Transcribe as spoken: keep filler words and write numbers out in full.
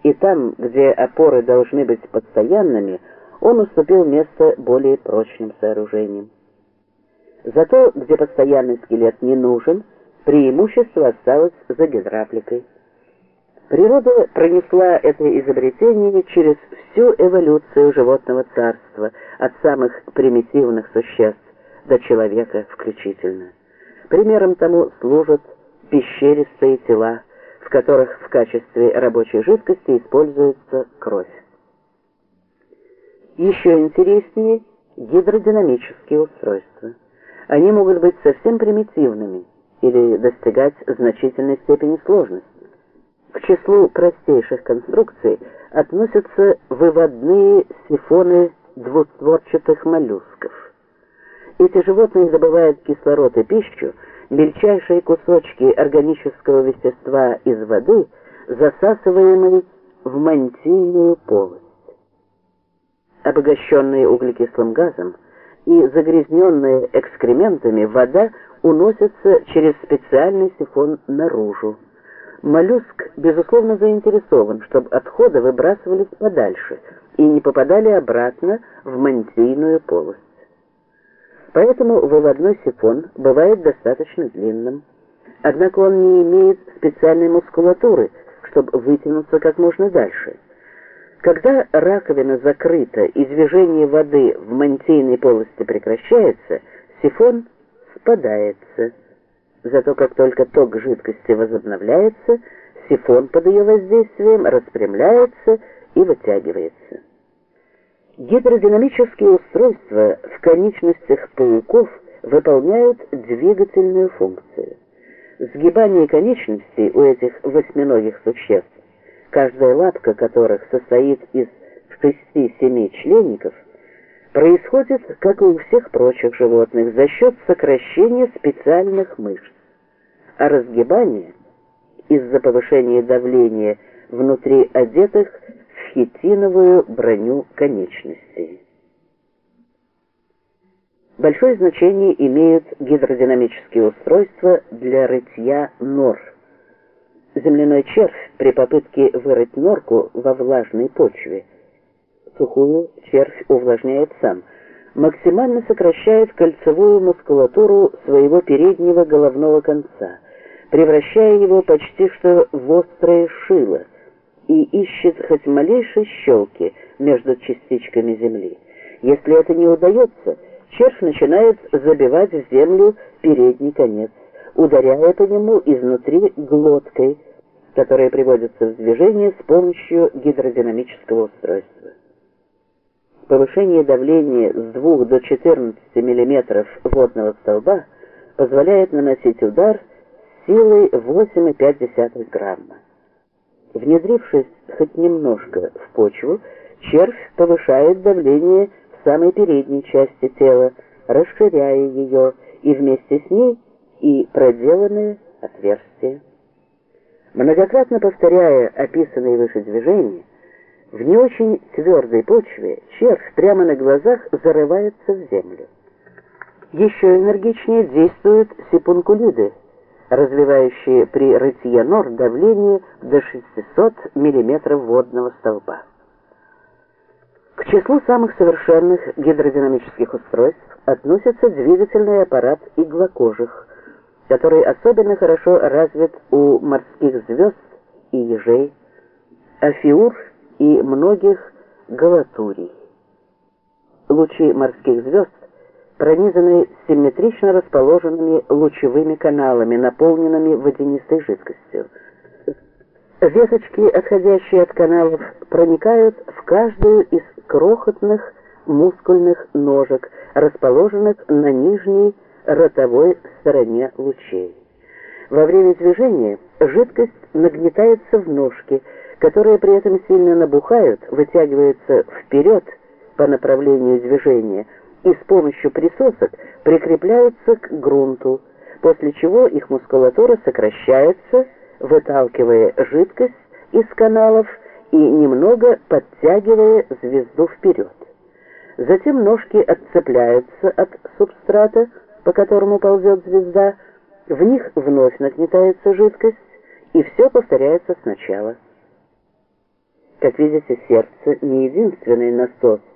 и там, где опоры должны быть постоянными, он уступил место более прочным сооружениям. Зато, где постоянный скелет не нужен, преимущество осталось за гидравликой. Природа пронесла это изобретение через всю эволюцию животного царства, от самых примитивных существ до человека включительно. Примером тому служат пещеристые тела, в которых в качестве рабочей жидкости используется кровь. Еще интереснее гидродинамические устройства. Они могут быть совсем примитивными или достигать значительной степени сложности. К числу простейших конструкций относятся выводные сифоны двустворчатых моллюсков. Эти животные добывают кислород и пищу, мельчайшие кусочки органического вещества из воды, засасываемой в мантийную полость. Обогащенные углекислым газом и загрязненная экскрементами, вода уносится через специальный сифон наружу. Моллюск, безусловно, заинтересован, чтобы отходы выбрасывались подальше и не попадали обратно в мантийную полость. Поэтому выводной сифон бывает достаточно длинным. Однако он не имеет специальной мускулатуры, чтобы вытянуться как можно дальше. Когда раковина закрыта и движение воды в мантийной полости прекращается, сифон спадается. Зато как только ток жидкости возобновляется, сифон под ее воздействием распрямляется и вытягивается. Гидродинамические устройства в конечностях пауков выполняют двигательную функцию. Сгибание конечностей у этих восьминогих существ, каждая лапка которых состоит из шести-семи членников, происходит, как и у всех прочих животных, за счет сокращения специальных мышц, а разгибание из-за повышения давления внутри одетых в хитиновую броню конечностей. Большое значение имеют гидродинамические устройства для рытья нор. Земляной червь при попытке вырыть норку во влажной почве, сухую червь увлажняет сам, максимально сокращает кольцевую мускулатуру своего переднего головного конца, превращая его почти что в острое шило, и ищет хоть малейшей щелки между частичками земли. Если это не удается, червь начинает забивать в землю передний конец, ударяя по нему изнутри глоткой, которая приводится в движение с помощью гидродинамического устройства. Повышение давления с двух до четырнадцати миллиметров водного столба позволяет наносить удар силой восемь и пять десятых грамма. Внедрившись хоть немножко в почву, червь повышает давление в самой передней части тела, расширяя ее, и вместе с ней и проделанные отверстия. Многократно повторяя описанные выше движения, в не очень твердой почве червь прямо на глазах зарывается в землю. Еще энергичнее действуют сипункулиды, развивающие при рытье нор давление до шестисот миллиметров водного столба. К числу самых совершенных гидродинамических устройств относится двигательный аппарат иглокожих, который особенно хорошо развит у морских звезд и ежей, афиур и многих галатурий. Лучи морских звезд пронизаны симметрично расположенными лучевыми каналами, наполненными водянистой жидкостью. Веточки, отходящие от каналов, проникают в каждую из крохотных мускульных ножек, расположенных на нижней ротовой стороне лучей. Во время движения жидкость нагнетается в ножки, которые при этом сильно набухают, вытягиваются вперед по направлению движения и с помощью присосок прикрепляются к грунту, после чего их мускулатура сокращается, выталкивая жидкость из каналов и немного подтягивая звезду вперед. Затем ножки отцепляются от субстрата, по которому ползет звезда, в них вновь нагнетается жидкость, и все повторяется сначала. Как видите, сердце не единственный насос,